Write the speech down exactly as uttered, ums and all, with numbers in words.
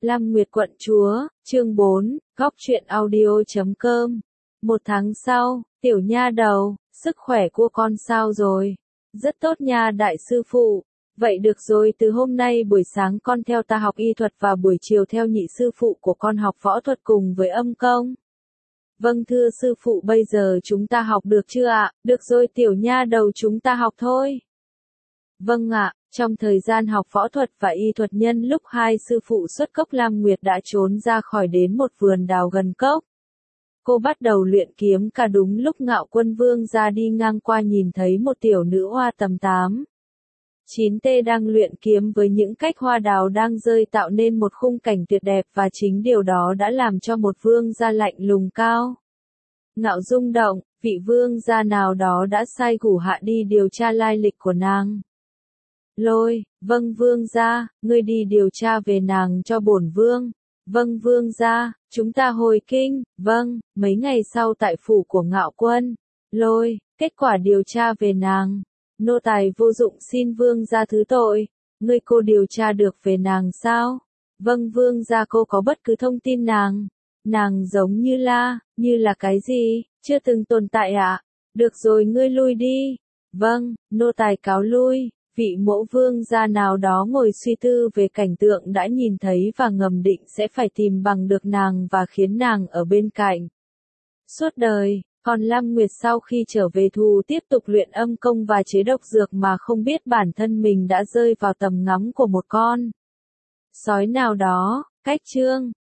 Lam Nguyệt quận chúa, chương bốn, góc truyện audio chấm com. Một tháng sau, tiểu nha đầu, sức khỏe của con sao rồi? Rất tốt nha đại sư phụ. Vậy được rồi, từ hôm nay buổi sáng con theo ta học y thuật và buổi chiều theo nhị sư phụ của con học võ thuật cùng với âm công. Vâng thưa sư phụ, bây giờ chúng ta học được chưa ạ? Được rồi tiểu nha đầu, chúng ta học thôi. Vâng ạ. Trong thời gian học võ thuật và y thuật, nhân lúc hai sư phụ xuất cốc, Lam Nguyệt đã trốn ra khỏi đến một vườn đào gần cốc. Cô bắt đầu luyện kiếm, cả đúng lúc Ngạo Quân Vương ra đi ngang qua nhìn thấy một tiểu nữ hoa tầm tám, chín tê đang luyện kiếm với những cách hoa đào đang rơi, tạo nên một khung cảnh tuyệt đẹp, và chính điều đó đã làm cho một vương gia lạnh lùng cao ngạo rung động. Vị vương gia nào đó đã sai thủ hạ đi điều tra lai lịch của nàng. Lôi, vâng vương gia, ngươi đi điều tra về nàng cho bổn vương. Vâng vương gia, chúng ta hồi kinh. Vâng, mấy ngày sau tại phủ của Ngạo Quân. Lôi, kết quả điều tra về nàng. Nô tài vô dụng, xin vương gia thứ tội. Ngươi cô điều tra được về nàng sao? Vâng vương gia, cô có bất cứ thông tin nàng? Nàng giống như là, như là cái gì? Chưa từng tồn tại ạ? À? Được rồi, ngươi lui đi. Vâng, nô tài cáo lui. Vị mẫu vương gia nào đó ngồi suy tư về cảnh tượng đã nhìn thấy và ngầm định sẽ phải tìm bằng được nàng và khiến nàng ở bên cạnh suốt đời. Còn Lam Nguyệt sau khi trở về thù tiếp tục luyện âm công và chế độc dược mà không biết bản thân mình đã rơi vào tầm ngắm của một con sói nào đó. Cách chương